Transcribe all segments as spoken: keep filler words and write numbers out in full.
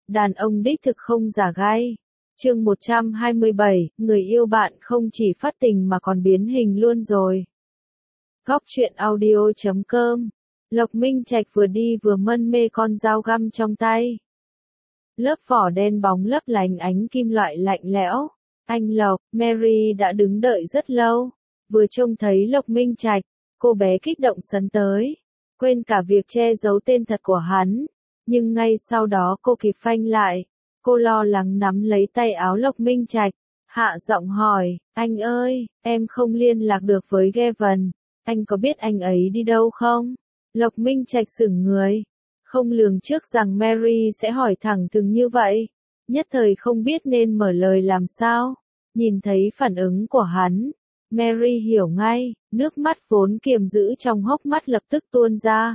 Đàn ông đích thực không giả gai. Chương một trăm hai mươi bảy, người yêu bạn không chỉ phát tình mà còn biến hình luôn rồi. Góc truyện audio chấm com. Lộc Minh Trạch vừa đi vừa mân mê con dao găm trong tay. Lớp vỏ đen bóng lấp lánh ánh kim loại lạnh lẽo. Anh Lộc, Mary đã đứng đợi rất lâu. Vừa trông thấy Lộc Minh Trạch, cô bé kích động sấn tới. Quên cả việc che giấu tên thật của hắn. Nhưng ngay sau đó cô kịp phanh lại. Cô lo lắng nắm lấy tay áo Lộc Minh Trạch. Hạ giọng hỏi, anh ơi, em không liên lạc được với Gavin. Anh có biết anh ấy đi đâu không? Lộc Minh Trạch sững người. Không lường trước rằng Mary sẽ hỏi thẳng thừng như vậy. Nhất thời không biết nên mở lời làm sao. Nhìn thấy phản ứng của hắn. Mary hiểu ngay, nước mắt vốn kiềm giữ trong hốc mắt lập tức tuôn ra.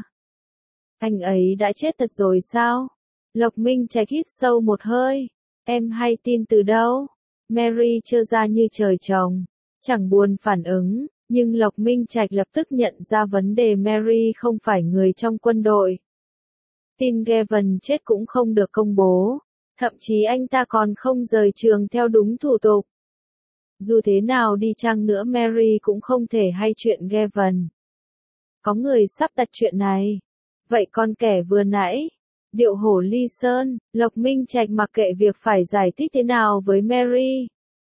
Anh ấy đã chết thật rồi sao? Lộc Minh Trạch hít sâu một hơi. Em hay tin từ đâu? Mary trơ ra như trời trồng. Chẳng buồn phản ứng, nhưng Lộc Minh Trạch lập tức nhận ra vấn đề Mary không phải người trong quân đội. Tin Gavin chết cũng không được công bố. Thậm chí anh ta còn không rời trường theo đúng thủ tục. Dù thế nào đi chăng nữa Mary cũng không thể hay chuyện Gavin. Có người sắp đặt chuyện này. Vậy con kẻ vừa nãy, điệu hổ ly sơn, Lộc Minh Trạch mặc kệ việc phải giải thích thế nào với Mary.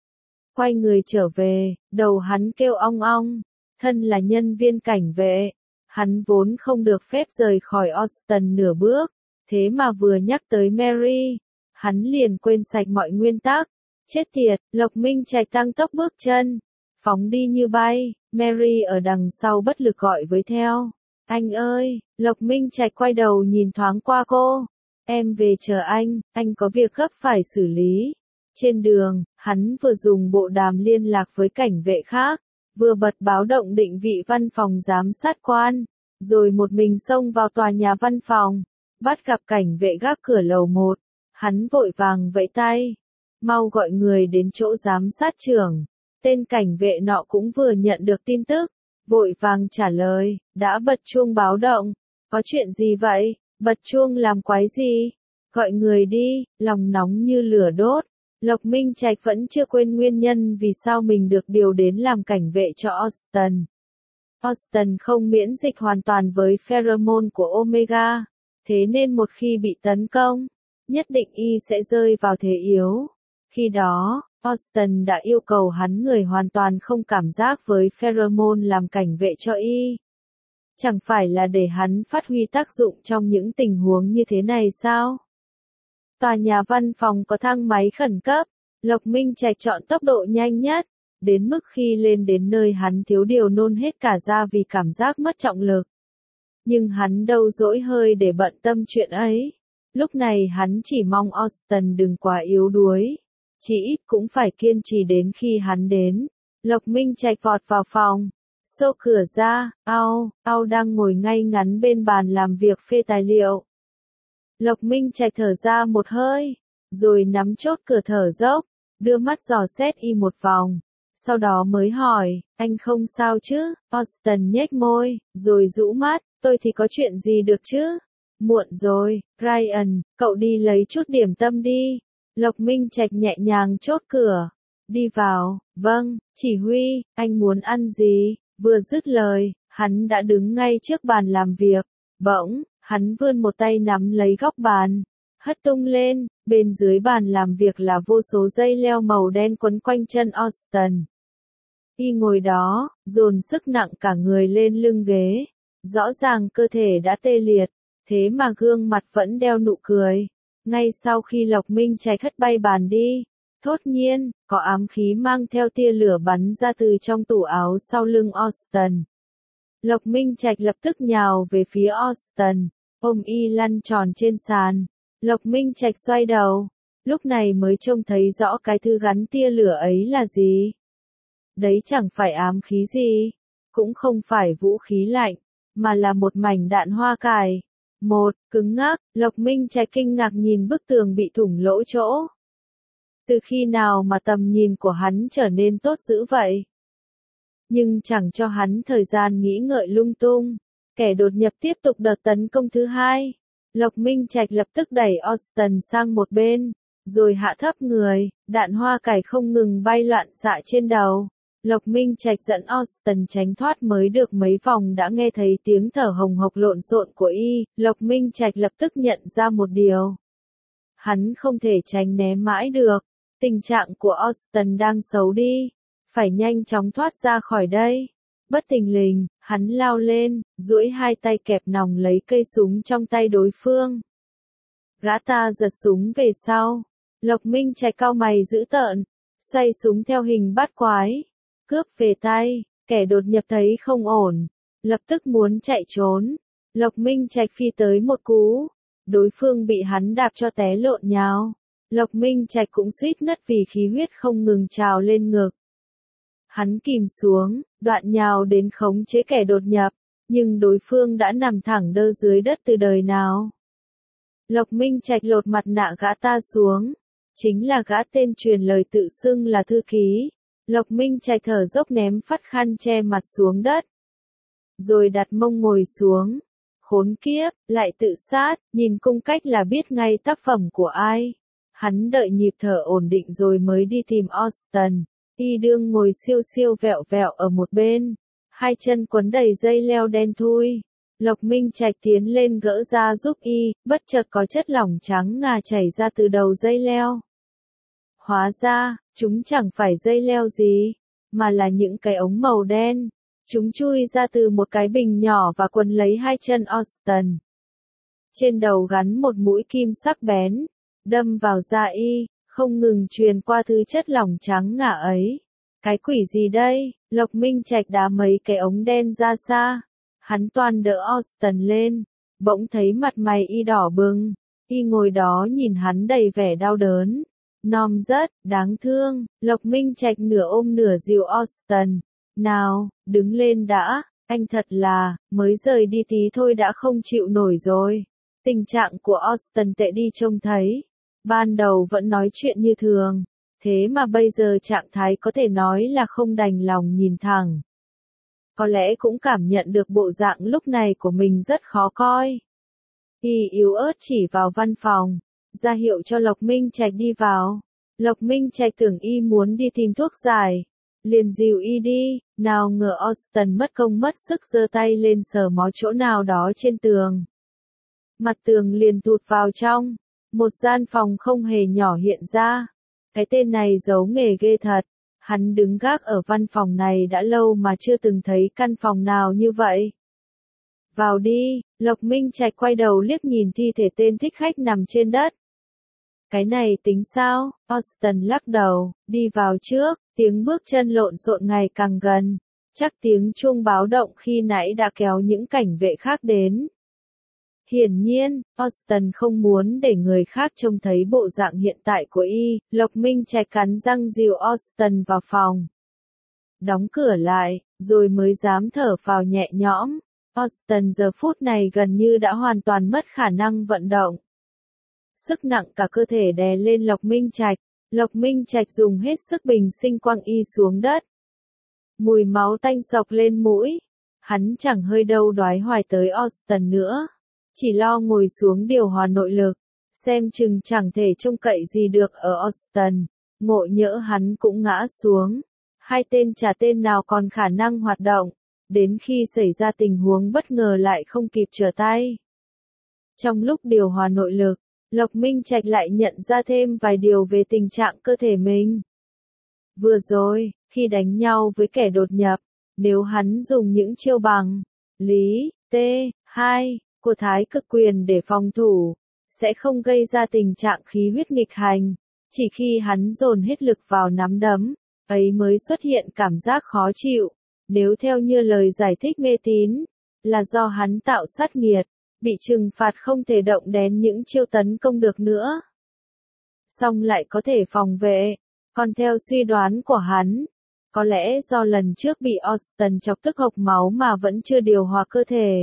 Quay người trở về, đầu hắn kêu ong ong, thân là nhân viên cảnh vệ. Hắn vốn không được phép rời khỏi Austin nửa bước, thế mà vừa nhắc tới Mary, hắn liền quên sạch mọi nguyên tắc. Chết tiệt, Lộc Minh Trạch tăng tốc bước chân, phóng đi như bay, Mary ở đằng sau bất lực gọi với theo. Anh ơi, Lộc Minh Trạch quay đầu nhìn thoáng qua cô. Em về chờ anh, anh có việc gấp phải xử lý. Trên đường, hắn vừa dùng bộ đàm liên lạc với cảnh vệ khác, vừa bật báo động định vị văn phòng giám sát quan, rồi một mình xông vào tòa nhà văn phòng, bắt gặp cảnh vệ gác cửa lầu một. Hắn vội vàng vẫy tay. Mau gọi người đến chỗ giám sát trưởng. Tên cảnh vệ nọ cũng vừa nhận được tin tức, vội vàng trả lời, đã bật chuông báo động. Có chuyện gì vậy? Bật chuông làm quái gì? Gọi người đi, lòng nóng như lửa đốt. Lộc Minh Trạch vẫn chưa quên nguyên nhân vì sao mình được điều đến làm cảnh vệ cho Austin. Austin không miễn dịch hoàn toàn với pheromone của Omega, thế nên một khi bị tấn công, nhất định y sẽ rơi vào thế yếu. Khi đó, Austin đã yêu cầu hắn người hoàn toàn không cảm giác với pheromone làm cảnh vệ cho y. Chẳng phải là để hắn phát huy tác dụng trong những tình huống như thế này sao? Tòa nhà văn phòng có thang máy khẩn cấp, Lộc Minh Trạch chọn tốc độ nhanh nhất, đến mức khi lên đến nơi hắn thiếu điều nôn hết cả ra vì cảm giác mất trọng lực. Nhưng hắn đâu dỗi hơi để bận tâm chuyện ấy. Lúc này hắn chỉ mong Austin đừng quá yếu đuối. Chỉ ít cũng phải kiên trì đến khi hắn đến. Lộc Minh Trạch vọt vào phòng. Xô cửa ra, Ao, Ao đang ngồi ngay ngắn bên bàn làm việc phê tài liệu. Lộc Minh Trạch thở ra một hơi, rồi nắm chốt cửa thở dốc, đưa mắt dò xét y một vòng. Sau đó mới hỏi, anh không sao chứ? Austin nhếch môi, rồi rũ mắt, tôi thì có chuyện gì được chứ? Muộn rồi, Ryan, cậu đi lấy chút điểm tâm đi. Lộc Minh Trạch nhẹ nhàng chốt cửa. Đi vào, vâng, chỉ huy, anh muốn ăn gì? Vừa dứt lời, hắn đã đứng ngay trước bàn làm việc. Bỗng, hắn vươn một tay nắm lấy góc bàn, hất tung lên, bên dưới bàn làm việc là vô số dây leo màu đen quấn quanh chân Austin. Y ngồi đó, dồn sức nặng cả người lên lưng ghế. Rõ ràng cơ thể đã tê liệt, thế mà gương mặt vẫn đeo nụ cười. Ngay sau khi Lộc Minh Trạch hất bay bàn đi, thốt nhiên, có ám khí mang theo tia lửa bắn ra từ trong tủ áo sau lưng Austin. Lộc Minh Trạch lập tức nhào về phía Austin, ôm y lăn tròn trên sàn. Lộc Minh Trạch xoay đầu, lúc này mới trông thấy rõ cái thứ gắn tia lửa ấy là gì. Đấy chẳng phải ám khí gì, cũng không phải vũ khí lạnh, mà là một mảnh đạn hoa cải. Một, cứng ngắc, Lộc Minh Trạch kinh ngạc nhìn bức tường bị thủng lỗ chỗ. Từ khi nào mà tầm nhìn của hắn trở nên tốt dữ vậy? Nhưng chẳng cho hắn thời gian nghĩ ngợi lung tung. Kẻ đột nhập tiếp tục đợt tấn công thứ hai. Lộc Minh Trạch lập tức đẩy Austin sang một bên, rồi hạ thấp người, đạn hoa cải không ngừng bay loạn xạ trên đầu. Lộc Minh Trạch dẫn Austin tránh thoát mới được mấy vòng đã nghe thấy tiếng thở hồng hộc lộn xộn của y, Lộc Minh Trạch lập tức nhận ra một điều. Hắn không thể tránh né mãi được, tình trạng của Austin đang xấu đi, phải nhanh chóng thoát ra khỏi đây. Bất thình lình, hắn lao lên, duỗi hai tay kẹp nòng lấy cây súng trong tay đối phương. Gã ta giật súng về sau, Lộc Minh Trạch cau mày dữ tợn, xoay súng theo hình bát quái, cướp về tay, kẻ đột nhập thấy không ổn, lập tức muốn chạy trốn. Lộc Minh Trạch phi tới một cú, đối phương bị hắn đạp cho té lộn nhào. Lộc Minh Trạch cũng suýt ngất vì khí huyết không ngừng trào lên ngực. Hắn kìm xuống, đoạn nhào đến khống chế kẻ đột nhập, nhưng đối phương đã nằm thẳng đơ dưới đất từ đời nào. Lộc Minh Trạch lột mặt nạ gã ta xuống, chính là gã tên truyền lời tự xưng là thư ký. Lộc Minh Trạch thở dốc ném phắt khăn che mặt xuống đất, rồi đặt mông ngồi xuống. Khốn kiếp, lại tự sát, nhìn cung cách là biết ngay tác phẩm của ai. Hắn đợi nhịp thở ổn định rồi mới đi tìm Austin. Y đương ngồi siêu siêu vẹo vẹo ở một bên, hai chân quấn đầy dây leo đen thui. Lộc Minh Trạch tiến lên gỡ ra giúp y, bất chợt có chất lỏng trắng ngà chảy ra từ đầu dây leo. Hóa ra, chúng chẳng phải dây leo gì, mà là những cái ống màu đen. Chúng chui ra từ một cái bình nhỏ và quấn lấy hai chân Austin. Trên đầu gắn một mũi kim sắc bén, đâm vào da y, không ngừng truyền qua thứ chất lỏng trắng ngà ấy. Cái quỷ gì đây? Lộc Minh Trạch đá mấy cái ống đen ra xa. Hắn toan đỡ Austin lên, bỗng thấy mặt mày y đỏ bừng. Y ngồi đó nhìn hắn đầy vẻ đau đớn. Nom rất, đáng thương. Lộc Minh Trạch nửa ôm nửa dìu Austin. Nào, đứng lên đã, anh thật là, mới rời đi tí thôi đã không chịu nổi rồi. Tình trạng của Austin tệ đi trông thấy. Ban đầu vẫn nói chuyện như thường, thế mà bây giờ trạng thái có thể nói là không đành lòng nhìn thẳng. Có lẽ cũng cảm nhận được bộ dạng lúc này của mình rất khó coi. Y yếu ớt chỉ vào văn phòng, ra hiệu cho Lộc Minh Trạch đi vào. Lộc Minh Trạch tưởng y muốn đi tìm thuốc giải, liền dìu y đi, nào ngờ Austin mất công mất sức giơ tay lên sờ mó chỗ nào đó trên tường. Mặt tường liền tụt vào trong, một gian phòng không hề nhỏ hiện ra. Cái tên này giấu nghề ghê thật, hắn đứng gác ở văn phòng này đã lâu mà chưa từng thấy căn phòng nào như vậy. Vào đi, Lộc Minh Trạch quay đầu liếc nhìn thi thể tên thích khách nằm trên đất. Cái này tính sao? Austin lắc đầu, đi vào trước, tiếng bước chân lộn xộn ngày càng gần. Chắc tiếng chuông báo động khi nãy đã kéo những cảnh vệ khác đến. Hiển nhiên, Austin không muốn để người khác trông thấy bộ dạng hiện tại của y. Lộc Minh Trạch cắn răng dìu Austin vào phòng. Đóng cửa lại, rồi mới dám thở phào nhẹ nhõm. Austin giờ phút này gần như đã hoàn toàn mất khả năng vận động. Sức nặng cả cơ thể đè lên Lộc Minh Trạch. Lộc Minh Trạch dùng hết sức bình sinh quăng y xuống đất. Mùi máu tanh sộc lên mũi. Hắn chẳng hơi đâu đoái hoài tới Austin nữa. Chỉ lo ngồi xuống điều hòa nội lực. Xem chừng chẳng thể trông cậy gì được ở Austin. Ngộ nhỡ hắn cũng ngã xuống. Hai tên chả tên nào còn khả năng hoạt động. Đến khi xảy ra tình huống bất ngờ lại không kịp trở tay. Trong lúc điều hòa nội lực, Lộc Minh Trạch lại nhận ra thêm vài điều về tình trạng cơ thể mình. Vừa rồi, khi đánh nhau với kẻ đột nhập, nếu hắn dùng những chiêu bằng lý, T hai của Thái Cực Quyền để phòng thủ, sẽ không gây ra tình trạng khí huyết nghịch hành. Chỉ khi hắn dồn hết lực vào nắm đấm, ấy mới xuất hiện cảm giác khó chịu. Nếu theo như lời giải thích mê tín, là do hắn tạo sát nghiệt, bị trừng phạt không thể động đến những chiêu tấn công được nữa. Xong lại có thể phòng vệ, còn theo suy đoán của hắn, có lẽ do lần trước bị Austin chọc tức hộc máu mà vẫn chưa điều hòa cơ thể.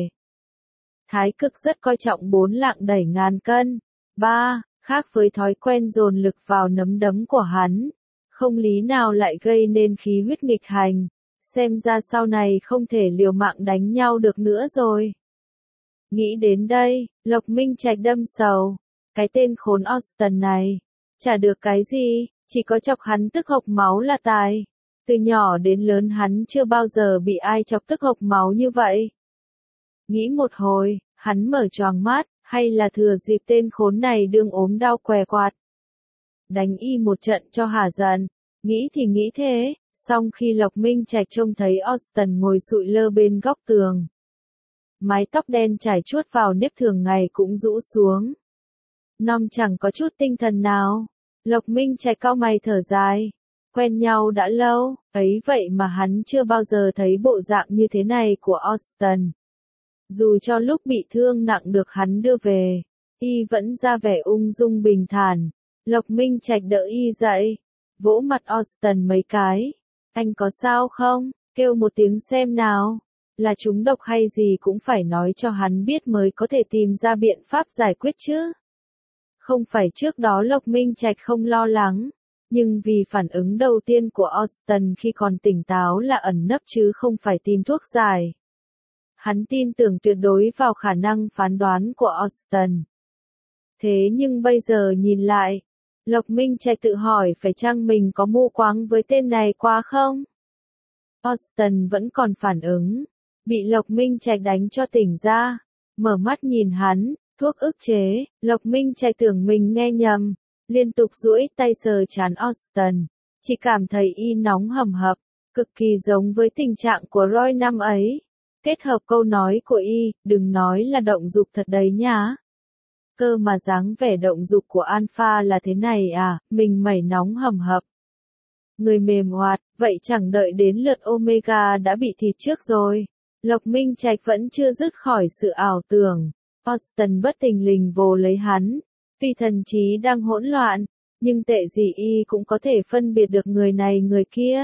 Thái Cực rất coi trọng bốn lạng đẩy ngàn cân. ba. Khác với thói quen dồn lực vào nắm đấm của hắn, không lý nào lại gây nên khí huyết nghịch hành. Xem ra sau này không thể liều mạng đánh nhau được nữa rồi. Nghĩ đến đây, Lộc Minh Trạch đâm sầu. Cái tên khốn Austin này, chả được cái gì, chỉ có chọc hắn tức hộc máu là tài. Từ nhỏ đến lớn hắn chưa bao giờ bị ai chọc tức hộc máu như vậy. Nghĩ một hồi, hắn mở choàng mắt, hay là thừa dịp tên khốn này đương ốm đau què quạt. Đánh y một trận cho hả giận, nghĩ thì nghĩ thế, xong khi Lộc Minh Trạch trông thấy Austin ngồi sụi lơ bên góc tường. Mái tóc đen trải chuốt vào nếp thường ngày cũng rũ xuống. Nom chẳng có chút tinh thần nào. Lộc Minh Trạch cau mày thở dài. Quen nhau đã lâu, ấy vậy mà hắn chưa bao giờ thấy bộ dạng như thế này của Austin. Dù cho lúc bị thương nặng được hắn đưa về, y vẫn ra vẻ ung dung bình thản. Lộc Minh Trạch đỡ y dậy, vỗ mặt Austin mấy cái. Anh có sao không? Kêu một tiếng xem nào. Là trúng độc hay gì cũng phải nói cho hắn biết mới có thể tìm ra biện pháp giải quyết chứ. Không phải trước đó Lộc Minh Trạch không lo lắng, nhưng vì phản ứng đầu tiên của Austin khi còn tỉnh táo là ẩn nấp chứ không phải tìm thuốc giải. Hắn tin tưởng tuyệt đối vào khả năng phán đoán của Austin. Thế nhưng bây giờ nhìn lại, Lộc Minh Trạch tự hỏi phải chăng mình có mù quáng với tên này quá không? Austin vẫn còn phản ứng, bị Lộc Minh Trạch đánh cho tỉnh ra, mở mắt nhìn hắn, thuốc ức chế. Lộc Minh Trạch tưởng mình nghe nhầm, liên tục duỗi tay sờ trán Austin, chỉ cảm thấy y nóng hầm hập, cực kỳ giống với tình trạng của Roy năm ấy. Kết hợp câu nói của y, đừng nói là động dục thật đấy nhá. Cơ mà dáng vẻ động dục của Alpha là thế này à, mình mẩy nóng hầm hập. Người mềm hoạt, vậy chẳng đợi đến lượt Omega đã bị thịt trước rồi. Lộc Minh Trạch vẫn chưa dứt khỏi sự ảo tưởng. Austin bất thình lình vồ lấy hắn, vì thần trí đang hỗn loạn, nhưng tệ gì y cũng có thể phân biệt được người này người kia.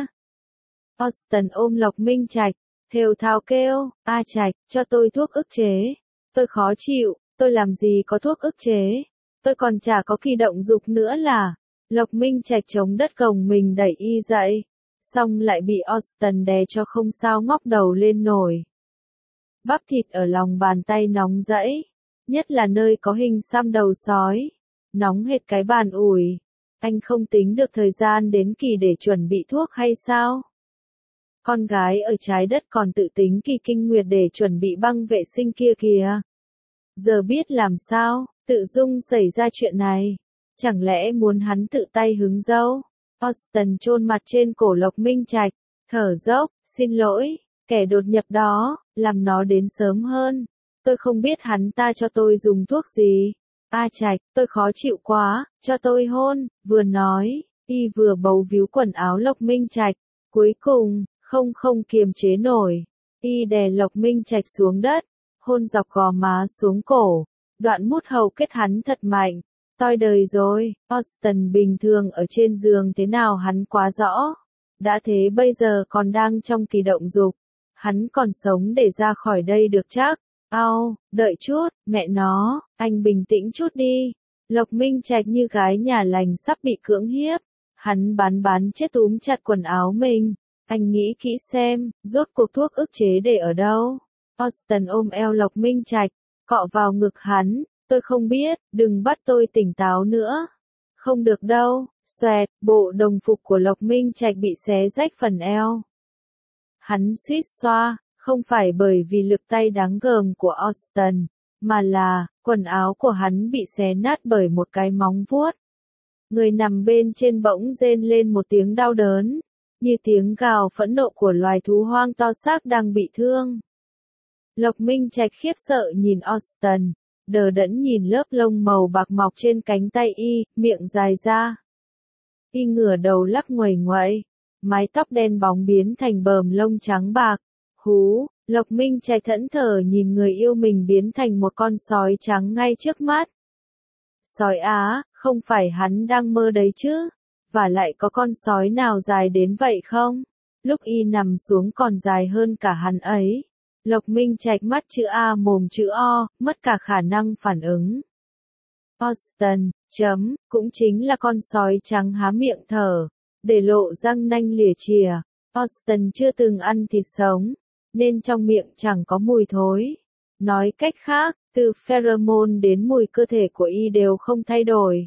Austin ôm Lộc Minh Trạch, thều thào kêu, A Trạch, cho tôi thuốc ức chế. Tôi khó chịu, tôi làm gì có thuốc ức chế. Tôi còn chả có kỳ động dục nữa là. Lộc Minh Trạch chống đất gồng mình đẩy y dậy, xong lại bị Austin đè cho không sao ngóc đầu lên nổi. Bắp thịt ở lòng bàn tay nóng rẫy, nhất là nơi có hình xăm đầu sói, nóng hệt cái bàn ủi. Anh không tính được thời gian đến kỳ để chuẩn bị thuốc hay sao? Con gái ở trái đất còn tự tính kỳ kinh nguyệt để chuẩn bị băng vệ sinh kia kìa. Giờ biết làm sao, tự dưng xảy ra chuyện này. Chẳng lẽ muốn hắn tự tay hứng dâu? Austin chôn mặt trên cổ Lộc Minh Trạch, thở dốc, xin lỗi, kẻ đột nhập đó, làm nó đến sớm hơn. Tôi không biết hắn ta cho tôi dùng thuốc gì. A Trạch, tôi khó chịu quá, cho tôi hôn. Vừa nói, y vừa bấu víu quần áo Lộc Minh Trạch. Cuối cùng, không không kiềm chế nổi, y đè Lộc Minh Trạch xuống đất, hôn dọc gò má xuống cổ, đoạn mút hầu kết hắn thật mạnh. Toi đời rồi, Austin bình thường ở trên giường thế nào hắn quá rõ. Đã thế bây giờ còn đang trong kỳ động dục, hắn còn sống để ra khỏi đây được chắc. Ao, đợi chút, mẹ nó, anh bình tĩnh chút đi. Lộc Minh Trạch như gái nhà lành sắp bị cưỡng hiếp, hắn bán bán chết túm chặt quần áo mình. Anh nghĩ kỹ xem, rốt cuộc thuốc ức chế để ở đâu. Austin ôm eo Lộc Minh Trạch, cọ vào ngực hắn. Tôi không biết, đừng bắt tôi tỉnh táo nữa. Không được đâu. Xoẹt, bộ đồng phục của Lộc Minh Trạch bị xé rách phần eo. Hắn suýt xoa, không phải bởi vì lực tay đáng gờm của Austin, mà là, quần áo của hắn bị xé nát bởi một cái móng vuốt. Người nằm bên trên bỗng rên lên một tiếng đau đớn, như tiếng gào phẫn nộ của loài thú hoang to xác đang bị thương. Lộc Minh Trạch khiếp sợ nhìn Austin, đờ đẫn nhìn lớp lông màu bạc mọc trên cánh tay y, miệng dài ra. Y ngửa đầu lắc nguẩy nguậy, mái tóc đen bóng biến thành bờm lông trắng bạc. Hú, Lộc Minh Trạch thẫn thờ nhìn người yêu mình biến thành một con sói trắng ngay trước mắt. Sói á, không phải hắn đang mơ đấy chứ? Và lại có con sói nào dài đến vậy không? Lúc y nằm xuống còn dài hơn cả hắn ấy. Lộc Minh Trạch mắt chữ A mồm chữ O, mất cả khả năng phản ứng. Austin, chấm, cũng chính là con sói trắng há miệng thở, để lộ răng nanh lìa chìa. Austin chưa từng ăn thịt sống, nên trong miệng chẳng có mùi thối. Nói cách khác, từ pheromone đến mùi cơ thể của y đều không thay đổi.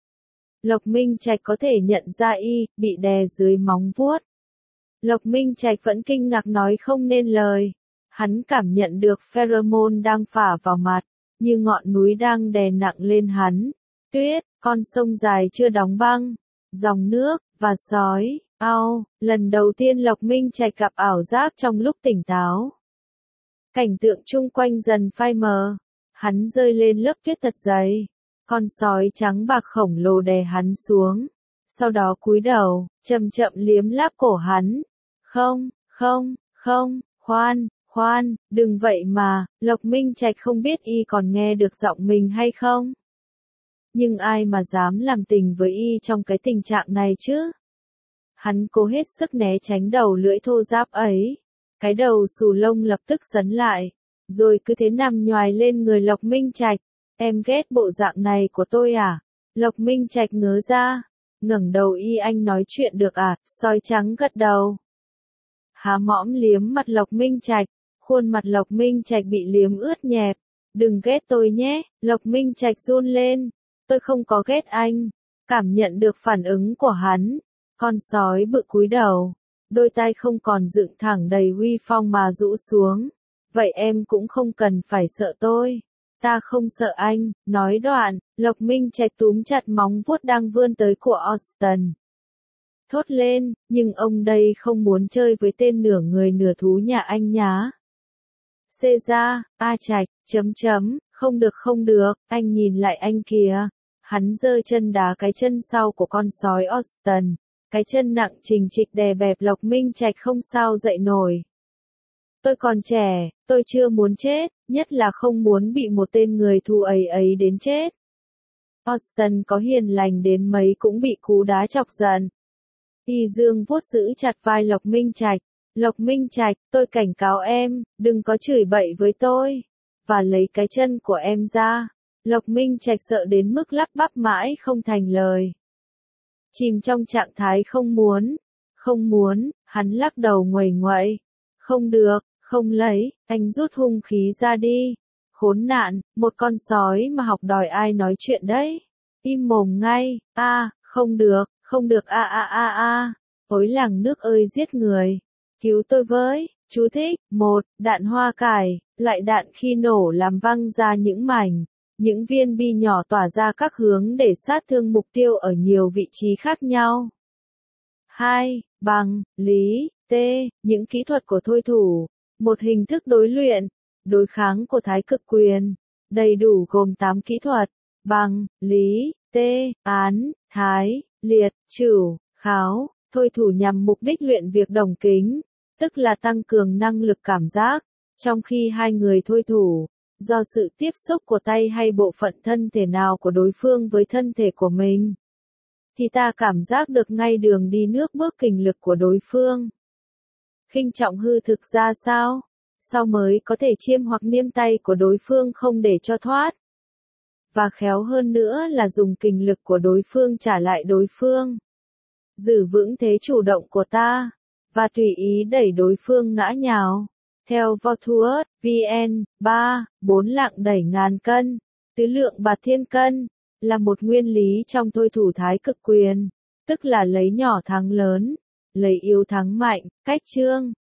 Lộc Minh Trạch có thể nhận ra y bị đè dưới móng vuốt. Lộc Minh Trạch vẫn kinh ngạc nói không nên lời. Hắn cảm nhận được pheromone đang phả vào mặt, như ngọn núi đang đè nặng lên hắn. Tuyết, con sông dài chưa đóng băng, dòng nước, và sói. Ao, lần đầu tiên Lộc Minh Trạch gặp ảo giác trong lúc tỉnh táo. Cảnh tượng chung quanh dần phai mờ. Hắn rơi lên lớp tuyết thật dày. Con sói trắng bạc khổng lồ đè hắn xuống. Sau đó cúi đầu, chậm chậm liếm láp cổ hắn. Không, không, không, khoan, khoan, đừng vậy mà, Lộc Minh Trạch không biết y còn nghe được giọng mình hay không. Nhưng ai mà dám làm tình với y trong cái tình trạng này chứ? Hắn cố hết sức né tránh đầu lưỡi thô ráp ấy. Cái đầu xù lông lập tức dấn lại, rồi cứ thế nằm nhoài lên người Lộc Minh Trạch. Em ghét bộ dạng này của tôi à? Lộc Minh Trạch ngớ ra, ngẩng đầu y anh nói chuyện được à? Sói trắng gật đầu. Há mõm liếm mặt Lộc Minh Trạch, khuôn mặt Lộc Minh Trạch bị liếm ướt nhẹp. Đừng ghét tôi nhé, Lộc Minh Trạch run lên. Tôi không có ghét anh. Cảm nhận được phản ứng của hắn, con sói bự cúi đầu, đôi tai không còn dựng thẳng đầy uy phong mà rũ xuống. Vậy em cũng không cần phải sợ tôi. Ta không sợ anh, nói đoạn, Lộc Minh Trạch túm chặt móng vuốt đang vươn tới của Austin. Thốt lên, nhưng ông đây không muốn chơi với tên nửa người nửa thú nhà anh nhá. Xê ra, A Trạch, chấm chấm, không được không được, anh nhìn lại anh kìa. Hắn giơ chân đá cái chân sau của con sói Austin. Cái chân nặng trình trịch đè bẹp Lộc Minh Trạch không sao dậy nổi. Tôi còn trẻ, tôi chưa muốn chết, nhất là không muốn bị một tên người thù ấy ấy đến chết. Austin có hiền lành đến mấy cũng bị cú đá chọc giận. Y dương vuốt giữ chặt vai Lộc Minh Trạch. Lộc Minh Trạch, tôi cảnh cáo em, đừng có chửi bậy với tôi. Và lấy cái chân của em ra. Lộc Minh Trạch sợ đến mức lắp bắp mãi không thành lời. Chìm trong trạng thái không muốn, không muốn, hắn lắc đầu nguầy nguậy. Không được, không lấy, anh rút hung khí ra đi. Khốn nạn, một con sói mà học đòi ai nói chuyện đấy. Im mồm ngay, a, à, không được, không được a a a a. Ối làng nước ơi giết người. Cứu tôi với, chú thích, một, đạn hoa cải, loại đạn khi nổ làm văng ra những mảnh. Những viên bi nhỏ tỏa ra các hướng để sát thương mục tiêu ở nhiều vị trí khác nhau. hai. Bằng, lý, t, những kỹ thuật của thôi thủ. Một hình thức đối luyện, đối kháng của thái cực quyền. Đầy đủ gồm tám kỹ thuật. Bằng, lý, t, án, thái, liệt, trửu, kháo. Thôi thủ nhằm mục đích luyện việc đồng kính, tức là tăng cường năng lực cảm giác. Trong khi hai người thôi thủ, do sự tiếp xúc của tay hay bộ phận thân thể nào của đối phương với thân thể của mình, thì ta cảm giác được ngay đường đi nước bước kình lực của đối phương. Khinh trọng hư thực ra sao? Sao mới có thể chiêm hoặc niêm tay của đối phương không để cho thoát? Và khéo hơn nữa là dùng kình lực của đối phương trả lại đối phương. Giữ vững thế chủ động của ta, và tùy ý đẩy đối phương ngã nhào. Theo Virtuos, vê en, ba, bốn lạng đẩy ngàn cân, tứ lượng bạt thiên cân, là một nguyên lý trong thôi thủ thái cực quyền, tức là lấy nhỏ thắng lớn, lấy yếu thắng mạnh, cách chương.